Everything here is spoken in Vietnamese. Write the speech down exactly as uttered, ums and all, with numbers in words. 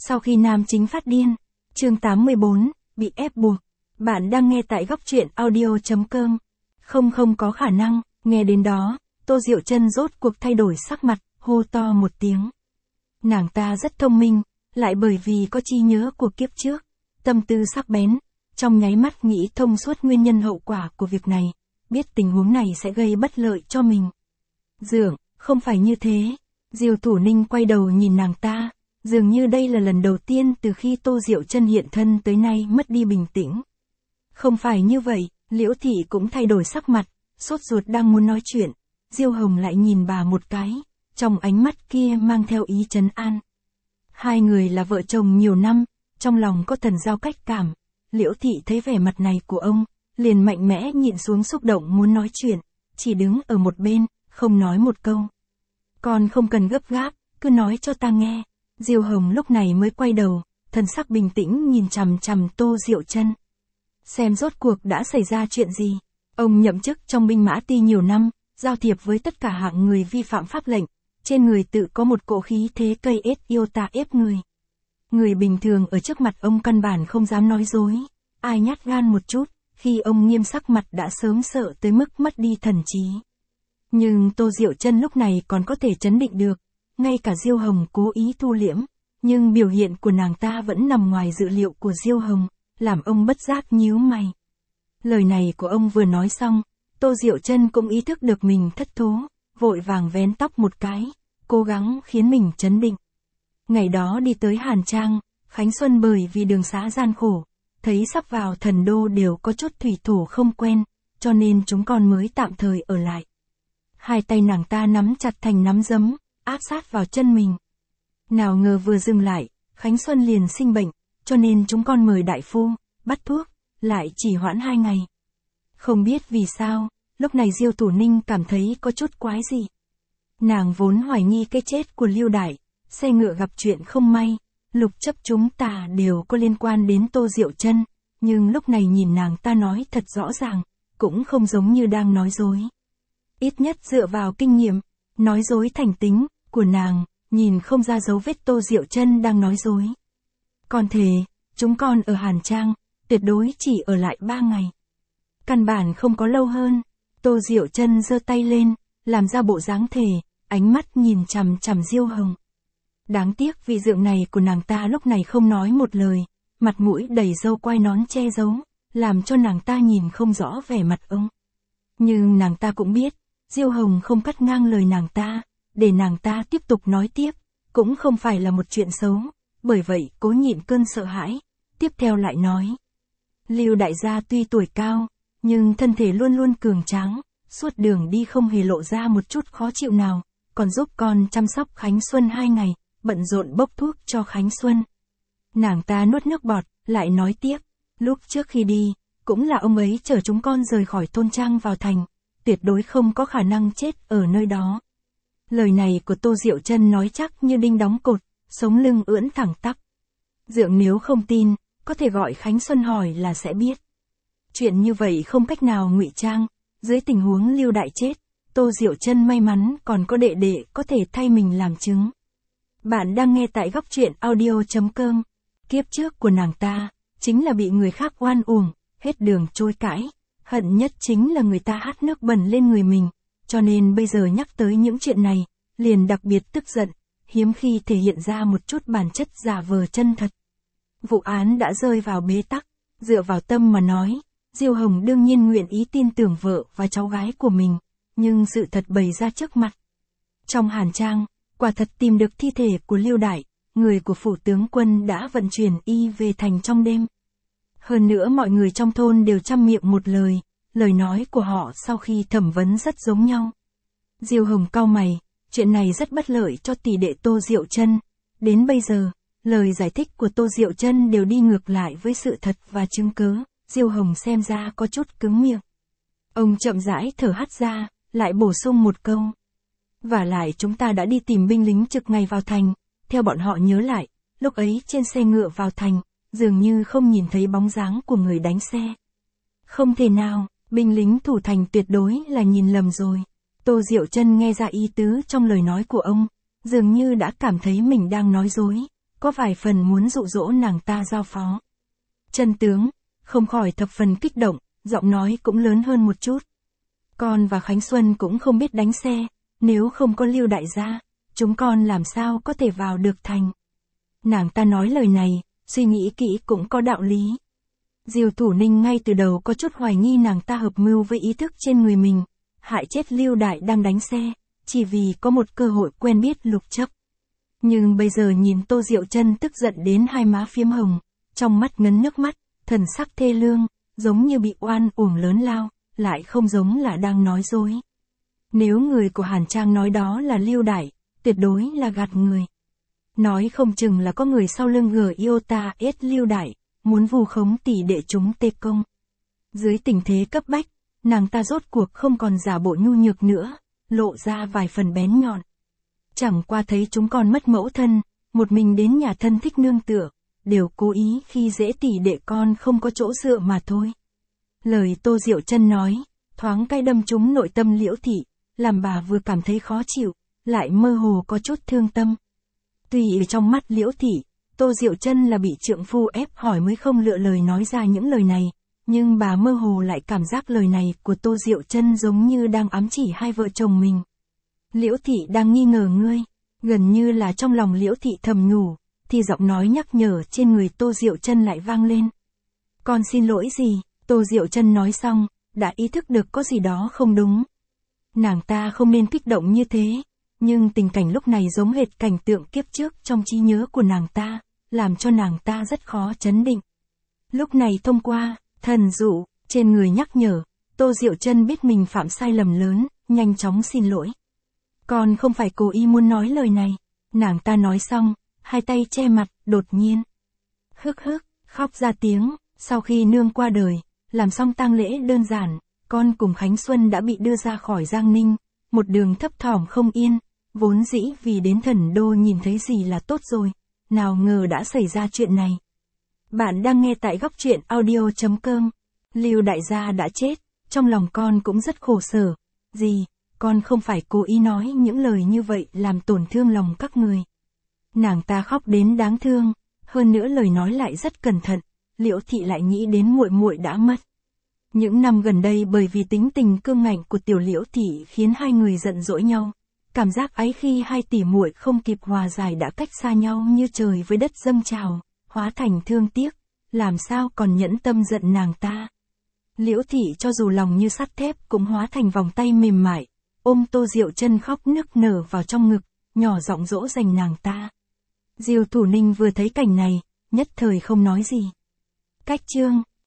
Sau khi nam chính phát điên. Chương tám mươi bốn, bị ép buộc. Bạn đang nghe tại góc truyện audio chấm com. Không không có khả năng, nghe đến đó, Tô Diệu Trân rốt cuộc thay đổi sắc mặt, hô to một tiếng. Nàng ta rất thông minh, lại bởi vì có trí nhớ của kiếp trước, tâm tư sắc bén, trong nháy mắt nghĩ thông suốt nguyên nhân hậu quả của việc này, biết tình huống này sẽ gây bất lợi cho mình. Dượng, không phải như thế. Diêu Thủ Ninh quay đầu nhìn nàng ta, dường như đây là lần đầu tiên từ khi Tô Diệu Trân hiện thân tới nay mất đi bình tĩnh. Không phải như vậy, Liễu Thị cũng thay đổi sắc mặt, sốt ruột đang muốn nói chuyện, Diêu Hồng lại nhìn bà một cái, trong ánh mắt kia mang theo ý trấn an. Hai người là vợ chồng nhiều năm, trong lòng có thần giao cách cảm, Liễu Thị thấy vẻ mặt này của ông, liền mạnh mẽ nhịn xuống xúc động muốn nói chuyện, chỉ đứng ở một bên, không nói một câu. Con không cần gấp gáp, cứ nói cho ta nghe. Diêu Hồng lúc này mới quay đầu, thần sắc bình tĩnh nhìn chằm chằm Tô Diệu Trân. Xem rốt cuộc đã xảy ra chuyện gì. Ông nhậm chức trong binh mã ti nhiều năm, giao thiệp với tất cả hạng người vi phạm pháp lệnh, trên người tự có một cỗ khí thế cây ết yêu ta ép người. Người bình thường ở trước mặt ông căn bản không dám nói dối, ai nhát gan một chút, khi ông nghiêm sắc mặt đã sớm sợ tới mức mất đi thần trí. Nhưng Tô Diệu Trân lúc này còn có thể trấn định được, ngay cả Diêu Hồng cố ý thu liễm, nhưng biểu hiện của nàng ta vẫn nằm ngoài dự liệu của Diêu Hồng, làm ông bất giác nhíu mày. Lời này của ông vừa nói xong, Tô Diệu Trân cũng ý thức được mình thất thố, vội vàng vén tóc một cái, cố gắng khiến mình trấn định. Ngày đó đi tới Hàn Trang, Khánh Xuân bởi vì đường xá gian khổ, thấy sắp vào thần đô đều có chút thủy thổ không quen, cho nên chúng con mới tạm thời ở lại. Hai tay nàng ta nắm chặt thành nắm giấm, áp sát vào chân mình. Nào ngờ vừa dừng lại, Khánh Xuân liền sinh bệnh, cho nên chúng con mời đại phu, bắt thuốc, lại chỉ hoãn hai ngày. Không biết vì sao, lúc này Diêu Thủ Ninh cảm thấy có chút quái gì. Nàng vốn hoài nghi cái chết của Lưu Đại, xe ngựa gặp chuyện không may, lục chấp chúng ta đều có liên quan đến Tô Diệu Trân, nhưng lúc này nhìn nàng ta nói thật rõ ràng, cũng không giống như đang nói dối. Ít nhất dựa vào kinh nghiệm, nói dối thành tính của nàng, nhìn không ra dấu vết Tô Diệu Trân đang nói dối. Còn thề, chúng con ở Hàn Trang, tuyệt đối chỉ ở lại ba ngày. Căn bản không có lâu hơn. Tô Diệu Trân giơ tay lên, làm ra bộ dáng thề, ánh mắt nhìn chằm chằm Diêu Hồng. Đáng tiếc vì dượng này của nàng ta lúc này không nói một lời, mặt mũi đầy râu quai nón che giấu, làm cho nàng ta nhìn không rõ vẻ mặt ông. Nhưng nàng ta cũng biết, Diêu Hồng không cắt ngang lời nàng ta, để nàng ta tiếp tục nói tiếp, cũng không phải là một chuyện xấu, bởi vậy cố nhịn cơn sợ hãi, tiếp theo lại nói. Lưu đại gia tuy tuổi cao, nhưng thân thể luôn luôn cường tráng, suốt đường đi không hề lộ ra một chút khó chịu nào, còn giúp con chăm sóc Khánh Xuân hai ngày, bận rộn bốc thuốc cho Khánh Xuân. Nàng ta nuốt nước bọt, lại nói tiếp, lúc trước khi đi, cũng là ông ấy chở chúng con rời khỏi thôn trang vào thành, tuyệt đối không có khả năng chết ở nơi đó. Lời này của Tô Diệu Trân nói chắc như đinh đóng cột, sống lưng ưỡn thẳng tắp. Dượng nếu không tin, có thể gọi Khánh Xuân hỏi là sẽ biết. Chuyện như vậy không cách nào ngụy trang, dưới tình huống Lưu Đại chết, Tô Diệu Trân may mắn còn có đệ đệ có thể thay mình làm chứng. Bạn đang nghe tại góc truyện audio chấm com. Kiếp trước của nàng ta, chính là bị người khác oan uổng, hết đường trôi cãi, hận nhất chính là người ta hắt nước bẩn lên người mình, cho nên bây giờ nhắc tới những chuyện này, liền đặc biệt tức giận, hiếm khi thể hiện ra một chút bản chất giả vờ chân thật. Vụ án đã rơi vào bế tắc, dựa vào tâm mà nói, Diêu Hồng đương nhiên nguyện ý tin tưởng vợ và cháu gái của mình, nhưng sự thật bày ra trước mặt. Trong Hàn Trang, quả thật tìm được thi thể của Lưu Đại, người của phủ tướng quân đã vận chuyển y về thành trong đêm. Hơn nữa mọi người trong thôn đều trăm miệng một lời, lời nói của họ sau khi thẩm vấn rất giống nhau. Diêu Hồng cau mày, chuyện này rất bất lợi cho tỷ đệ Tô Diệu Trân. Đến bây giờ, lời giải thích của Tô Diệu Trân đều đi ngược lại với sự thật và chứng cớ, Diêu Hồng xem ra có chút cứng miệng. Ông chậm rãi thở hắt ra, lại bổ sung một câu. Và lại chúng ta đã đi tìm binh lính trực ngày vào thành, theo bọn họ nhớ lại, lúc ấy trên xe ngựa vào thành, dường như không nhìn thấy bóng dáng của người đánh xe. Không thể nào, binh lính thủ thành tuyệt đối là nhìn lầm rồi. Tô Diệu Trân nghe ra ý tứ trong lời nói của ông, dường như đã cảm thấy mình đang nói dối, có vài phần muốn dụ dỗ nàng ta giao phó. Chân tướng, không khỏi thập phần kích động, giọng nói cũng lớn hơn một chút. Con và Khánh Xuân cũng không biết đánh xe, nếu không có Lưu đại gia, chúng con làm sao có thể vào được thành. Nàng ta nói lời này, suy nghĩ kỹ cũng có đạo lý. Diêu Thủ Ninh ngay từ đầu có chút hoài nghi nàng ta hợp mưu với ý thức trên người mình, hại chết Lưu Đại đang đánh xe, chỉ vì có một cơ hội quen biết Lục Chấp. Nhưng bây giờ nhìn Tô Diệu Chân tức giận đến hai má phiếm hồng, trong mắt ngấn nước mắt, thần sắc thê lương, giống như bị oan uổng lớn lao, lại không giống là đang nói dối. Nếu người của Hàn Trang nói đó là Lưu Đại, tuyệt đối là gạt người. Nói không chừng là có người sau lưng gờ Iota S Lưu Đại, muốn vù khống tỷ đệ chúng tê công. Dưới tình thế cấp bách, nàng ta rốt cuộc không còn giả bộ nhu nhược nữa, lộ ra vài phần bén nhọn. Chẳng qua thấy chúng con mất mẫu thân, một mình đến nhà thân thích nương tựa, đều cố ý khi dễ tỷ đệ con không có chỗ dựa mà thôi. Lời Tô Diệu Chân nói, thoáng cay đâm trúng nội tâm Liễu Thị, làm bà vừa cảm thấy khó chịu, lại mơ hồ có chút thương tâm. Tuy ở trong mắt Liễu Thị, Tô Diệu Chân là bị trượng phu ép hỏi mới không lựa lời nói ra những lời này, nhưng bà mơ hồ lại cảm giác lời này của Tô Diệu Chân giống như đang ám chỉ hai vợ chồng mình. Liễu Thị đang nghi ngờ ngươi, gần như là trong lòng Liễu Thị thầm nhủ, thì giọng nói nhắc nhở trên người Tô Diệu Chân lại vang lên. Con xin lỗi gì? Tô Diệu Chân nói xong, đã ý thức được có gì đó không đúng. Nàng ta không nên kích động như thế, nhưng tình cảnh lúc này giống hệt cảnh tượng kiếp trước trong trí nhớ của nàng ta, làm cho nàng ta rất khó trấn định. Lúc này thông qua thần dụ trên người nhắc nhở, Tô Diệu Chân biết mình phạm sai lầm lớn, nhanh chóng xin lỗi. Con không phải cố ý muốn nói lời này. Nàng ta nói xong, hai tay che mặt, đột nhiên hức hức khóc ra tiếng. Sau khi nương qua đời, làm xong tang lễ đơn giản, con cùng Khánh Xuân đã bị đưa ra khỏi Giang Ninh, một đường thấp thỏm không yên, vốn dĩ vì đến Thần Đô nhìn thấy gì là tốt rồi, nào ngờ đã xảy ra chuyện này. Bạn đang nghe tại góc truyện audio chấm com. Lưu đại gia đã chết, trong lòng con cũng rất khổ sở. Gì, con không phải cố ý nói những lời như vậy làm tổn thương lòng các người. Nàng ta khóc đến đáng thương, hơn nữa lời nói lại rất cẩn thận. Liễu Thị lại nghĩ đến muội muội đã mất. Những năm gần đây bởi vì tính tình cương ngạnh của tiểu Liễu Thị khiến hai người giận dỗi nhau. Cảm giác ấy khi hai tỷ muội không kịp hòa giải đã cách xa nhau như trời với đất dâng trào, hóa thành thương tiếc, làm sao còn nhẫn tâm giận nàng ta. Liễu Thị cho dù lòng như sắt thép cũng hóa thành vòng tay mềm mại, ôm Tô Diệu Chân khóc nức nở vào trong ngực, nhỏ giọng dỗ dành nàng ta. Diêu Thủ Ninh vừa thấy cảnh này, nhất thời không nói gì. Cách chương